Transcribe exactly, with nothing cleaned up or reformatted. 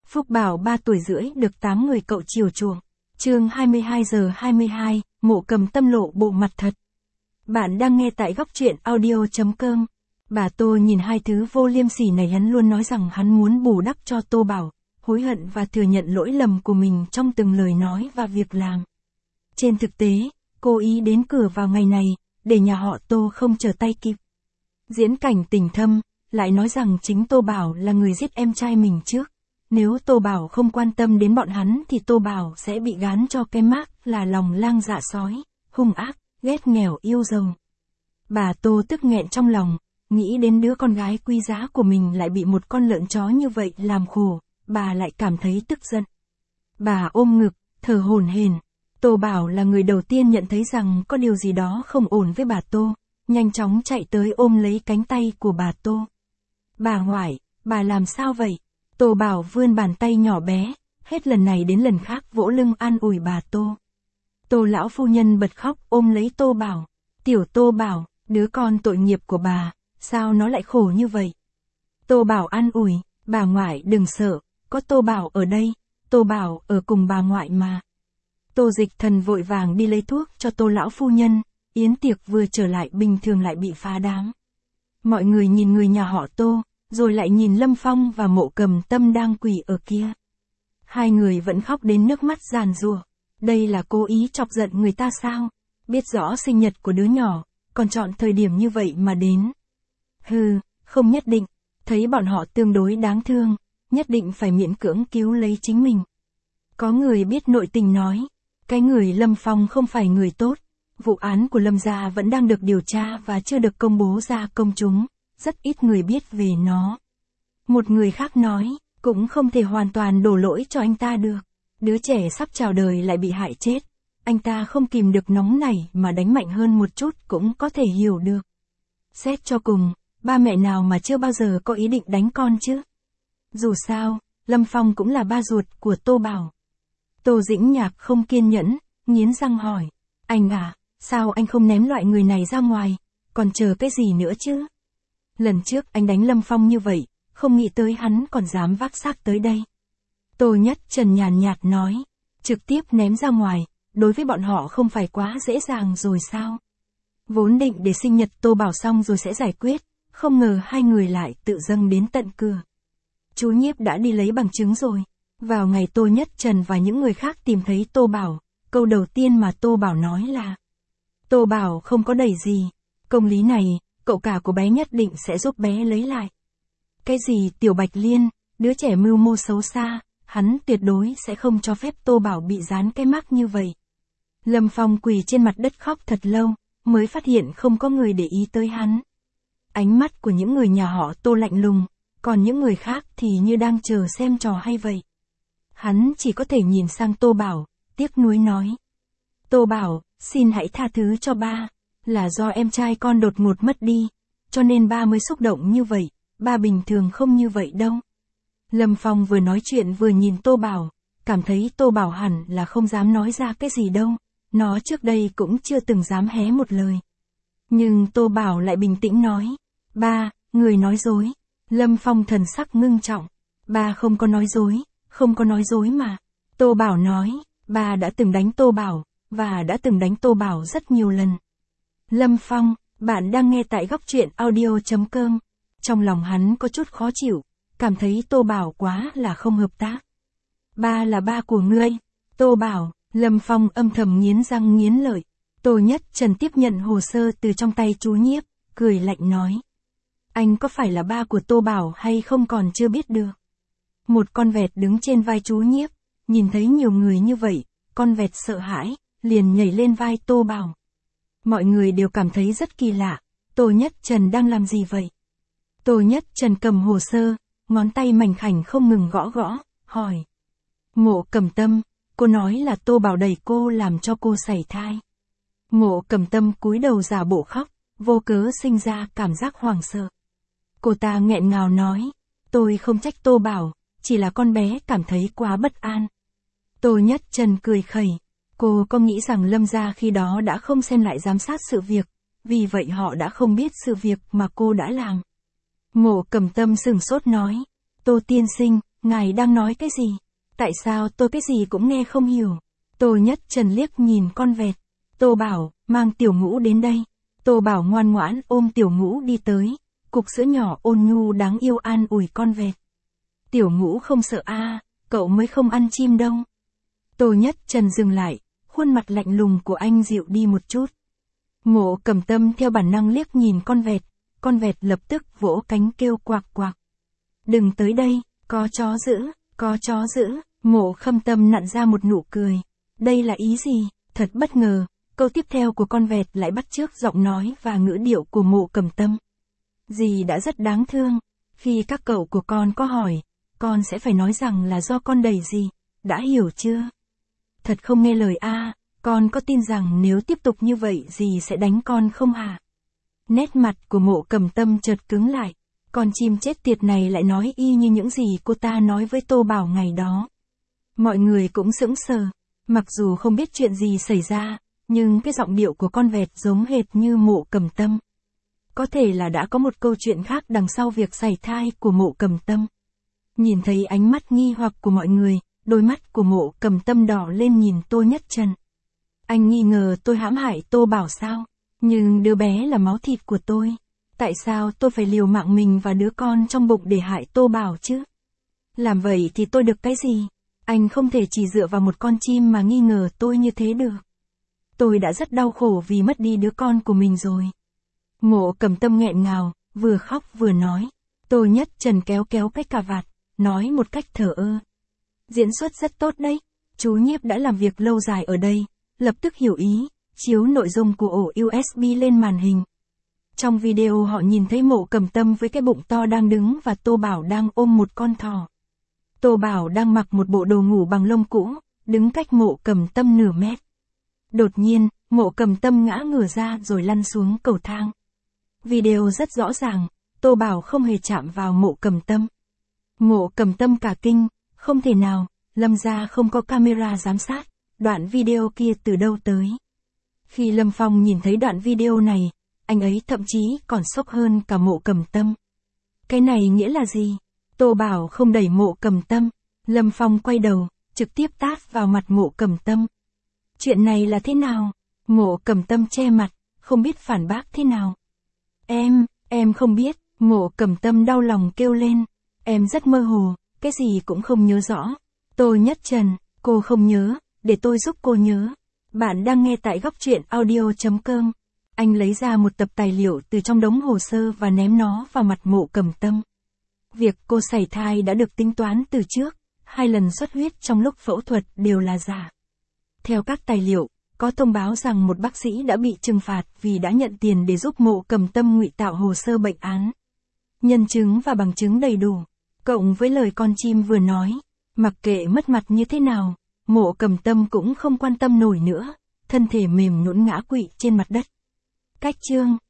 Phúc Bảo ba tuổi rưỡi được tám người cậu chiều chuộng. Chương hai mươi hai giờ hai mươi hai, Mộ Cầm Tâm lộ bộ mặt thật. Bạn đang nghe tại góc truyện audio chấm com. Bà Tô nhìn hai thứ vô liêm sỉ này, hắn luôn nói rằng hắn muốn bù đắp cho Tô Bảo, hối hận và thừa nhận lỗi lầm của mình trong từng lời nói và việc làm. Trên thực tế, cô ý đến cửa vào ngày này, để nhà họ Tô không trở tay kịp. Diễn cảnh tình thâm, lại nói rằng chính Tô Bảo là người giết em trai mình trước. Nếu Tô Bảo không quan tâm đến bọn hắn thì Tô Bảo sẽ bị gán cho cái mác là lòng lang dạ sói, hung ác, ghét nghèo yêu giàu. Bà Tô tức nghẹn trong lòng, nghĩ đến đứa con gái quý giá của mình lại bị một con lợn chó như vậy làm khổ, bà lại cảm thấy tức giận. Bà ôm ngực, thở hổn hển. Tô Bảo là người đầu tiên nhận thấy rằng có điều gì đó không ổn với bà Tô, nhanh chóng chạy tới ôm lấy cánh tay của bà Tô. Bà ngoại, bà làm sao vậy? Tô Bảo vươn bàn tay nhỏ bé, hết lần này đến lần khác vỗ lưng an ủi bà Tô. Tô lão phu nhân bật khóc ôm lấy Tô Bảo. Tiểu Tô Bảo, đứa con tội nghiệp của bà, sao nó lại khổ như vậy? Tô Bảo an ủi, bà ngoại đừng sợ, có Tô Bảo ở đây, Tô Bảo ở cùng bà ngoại mà. Tô Dịch Thần vội vàng đi lấy thuốc cho Tô lão phu nhân, yến tiệc vừa trở lại bình thường lại bị phá đám. Mọi người nhìn người nhà họ Tô, rồi lại nhìn Lâm Phong và Mộ Cầm Tâm đang quỳ ở kia. Hai người vẫn khóc đến nước mắt giàn giụa. Đây là cố ý chọc giận người ta sao? Biết rõ sinh nhật của đứa nhỏ, còn chọn thời điểm như vậy mà đến. Hừ, không nhất định, thấy bọn họ tương đối đáng thương, nhất định phải miễn cưỡng cứu lấy chính mình. Có người biết nội tình nói, cái người Lâm Phong không phải người tốt, vụ án của Lâm gia vẫn đang được điều tra và chưa được công bố ra công chúng, rất ít người biết về nó. Một người khác nói, cũng không thể hoàn toàn đổ lỗi cho anh ta được, đứa trẻ sắp chào đời lại bị hại chết, anh ta không kìm được nóng nảy mà đánh mạnh hơn một chút cũng có thể hiểu được. Xét cho cùng, ba mẹ nào mà chưa bao giờ có ý định đánh con chứ? Dù sao, Lâm Phong cũng là ba ruột của Tô Bảo. Tô Dĩnh Nhạc không kiên nhẫn, nghiến răng hỏi, anh à, sao anh không ném loại người này ra ngoài, còn chờ cái gì nữa chứ? Lần trước anh đánh Lâm Phong như vậy, không nghĩ tới hắn còn dám vác xác tới đây. Tô Nhất Trần nhàn nhạt nói, trực tiếp ném ra ngoài, đối với bọn họ không phải quá dễ dàng rồi sao? Vốn định để sinh nhật Tô Bảo xong rồi sẽ giải quyết, không ngờ hai người lại tự dâng đến tận cửa. Chú Nhiếp đã đi lấy bằng chứng rồi. Vào ngày Tô Nhất Trần và những người khác tìm thấy Tô Bảo, câu đầu tiên mà Tô Bảo nói là Tô Bảo không có đầy gì, công lý này, cậu cả của bé nhất định sẽ giúp bé lấy lại. Cái gì Tiểu Bạch Liên, đứa trẻ mưu mô xấu xa, hắn tuyệt đối sẽ không cho phép Tô Bảo bị dán cái mác như vậy. Lâm Phong quỳ trên mặt đất khóc thật lâu, mới phát hiện không có người để ý tới hắn. Ánh mắt của những người nhà họ Tô lạnh lùng, còn những người khác thì như đang chờ xem trò hay vậy. Hắn chỉ có thể nhìn sang Tô Bảo, tiếc nuối nói. Tô Bảo, xin hãy tha thứ cho ba, là do em trai con đột ngột mất đi, cho nên ba mới xúc động như vậy, ba bình thường không như vậy đâu. Lâm Phong vừa nói chuyện vừa nhìn Tô Bảo, cảm thấy Tô Bảo hẳn là không dám nói ra cái gì đâu, nó trước đây cũng chưa từng dám hé một lời. Nhưng Tô Bảo lại bình tĩnh nói, ba, người nói dối. Lâm Phong thần sắc ngưng trọng, ba không có nói dối. Không có nói dối mà. Tô Bảo nói, bà đã từng đánh Tô Bảo, và đã từng đánh Tô Bảo rất nhiều lần. Lâm Phong, bạn đang nghe tại góc truyện audio chấm com. Trong lòng hắn có chút khó chịu, cảm thấy Tô Bảo quá là không hợp tác. Ba là ba của ngươi. Tô Bảo, Lâm Phong âm thầm nghiến răng nghiến lợi. Tô Nhất Trần tiếp nhận hồ sơ từ trong tay chú Nhiếp, cười lạnh nói. Anh có phải là ba của Tô Bảo hay không còn chưa biết được. Một con vẹt đứng trên vai chú Nhiếp, nhìn thấy nhiều người như vậy, con vẹt sợ hãi, liền nhảy lên vai Tô Bảo. Mọi người đều cảm thấy rất kỳ lạ, Tô Nhất Trần đang làm gì vậy? Tô Nhất Trần cầm hồ sơ, ngón tay mảnh khảnh không ngừng gõ gõ, hỏi. Mộ Cầm Tâm, cô nói là Tô Bảo đẩy cô làm cho cô sảy thai. Mộ Cầm Tâm cúi đầu giả bộ khóc, vô cớ sinh ra cảm giác hoảng sợ. Cô ta nghẹn ngào nói, tôi không trách Tô Bảo. Chỉ là con bé cảm thấy quá bất an. Tô Nhất Trần cười khẩy. Cô có nghĩ rằng Lâm gia khi đó đã không xem lại giám sát sự việc, vì vậy họ đã không biết sự việc mà cô đã làm. Mộ Cầm Tâm sửng sốt nói. Tô tiên sinh, ngài đang nói cái gì? Tại sao tôi cái gì cũng nghe không hiểu? Tô Nhất Trần liếc nhìn con vẹt. Tô Bảo, mang Tiểu Ngũ đến đây. Tô Bảo ngoan ngoãn ôm Tiểu Ngũ đi tới. Cục sữa nhỏ ôn nhu đáng yêu an ủi con vẹt. Tiểu Ngũ không sợ a, à, cậu mới không ăn chim đâu. Tô Nhất Trần dừng lại, khuôn mặt lạnh lùng của anh dịu đi một chút. Mộ Cầm Tâm theo bản năng liếc nhìn con vẹt, con vẹt lập tức vỗ cánh kêu quạc quạc. Đừng tới đây, có chó giữ, có chó giữ. Mộ Khâm Tâm nặn ra một nụ cười. Đây là ý gì? Thật bất ngờ, câu tiếp theo của con vẹt lại bắt chước giọng nói và ngữ điệu của Mộ Cầm Tâm. Dì đã rất đáng thương, khi các cậu của con có hỏi, con sẽ phải nói rằng là do con đẩy dì, đã hiểu chưa? Thật không nghe lời a, à, con có tin rằng nếu tiếp tục như vậy dì sẽ đánh con không hả? Nét mặt của Mộ Cầm Tâm chợt cứng lại, con chim chết tiệt này lại nói y như những gì cô ta nói với Tô Bảo ngày đó. Mọi người cũng sững sờ, mặc dù không biết chuyện gì xảy ra, nhưng cái giọng điệu của con vẹt giống hệt như Mộ Cầm Tâm. Có thể là đã có một câu chuyện khác đằng sau việc sảy thai của Mộ Cầm Tâm. Nhìn thấy ánh mắt nghi hoặc của mọi người, đôi mắt của Mộ Cầm Tâm đỏ lên nhìn Tô Nhất Trần. Anh nghi ngờ tôi hãm hại Tô Bảo sao? Nhưng đứa bé là máu thịt của tôi. Tại sao tôi phải liều mạng mình và đứa con trong bụng để hại Tô Bảo chứ? Làm vậy thì tôi được cái gì? Anh không thể chỉ dựa vào một con chim mà nghi ngờ tôi như thế được. Tôi đã rất đau khổ vì mất đi đứa con của mình rồi. Mộ Cầm Tâm nghẹn ngào, vừa khóc vừa nói. Tô Nhất Trần kéo kéo cái cà vạt, nói một cách thờ ơ. Diễn xuất rất tốt đấy, chú Nhiếp đã làm việc lâu dài ở đây, lập tức hiểu ý, chiếu nội dung của ổ u ét bê lên màn hình. Trong video họ nhìn thấy Mộ Cầm Tâm với cái bụng to đang đứng và Tô Bảo đang ôm một con thỏ. Tô Bảo đang mặc một bộ đồ ngủ bằng lông cũ, đứng cách Mộ Cầm Tâm nửa mét. Đột nhiên, Mộ Cầm Tâm ngã ngửa ra rồi lăn xuống cầu thang. Video rất rõ ràng, Tô Bảo không hề chạm vào Mộ Cầm Tâm. Mộ Cầm Tâm cả kinh, không thể nào, Lâm gia không có camera giám sát, đoạn video kia từ đâu tới. Khi Lâm Phong nhìn thấy đoạn video này, anh ấy thậm chí còn sốc hơn cả Mộ Cầm Tâm. Cái này nghĩa là gì? Tô Bảo không đẩy Mộ Cầm Tâm, Lâm Phong quay đầu, trực tiếp tát vào mặt Mộ Cầm Tâm. Chuyện này là thế nào? Mộ Cầm Tâm che mặt, không biết phản bác thế nào. Em, em không biết, Mộ Cầm Tâm đau lòng kêu lên. Em rất mơ hồ, cái gì cũng không nhớ rõ. Tô Nhất Trần, cô không nhớ, để tôi giúp cô nhớ. Bạn đang nghe tại góc truyện audio chấm com. Anh lấy ra một tập tài liệu từ trong đống hồ sơ và ném nó vào mặt Mộ Cầm Tâm. Việc cô sảy thai đã được tính toán từ trước, hai lần xuất huyết trong lúc phẫu thuật đều là giả. Theo các tài liệu, có thông báo rằng một bác sĩ đã bị trừng phạt vì đã nhận tiền để giúp Mộ Cầm Tâm ngụy tạo hồ sơ bệnh án. Nhân chứng và bằng chứng đầy đủ, cộng với lời con chim vừa nói, mặc kệ mất mặt như thế nào, Mộ Cầm Tâm cũng không quan tâm nổi nữa, thân thể mềm nhũn ngã quỵ trên mặt đất. Cách chương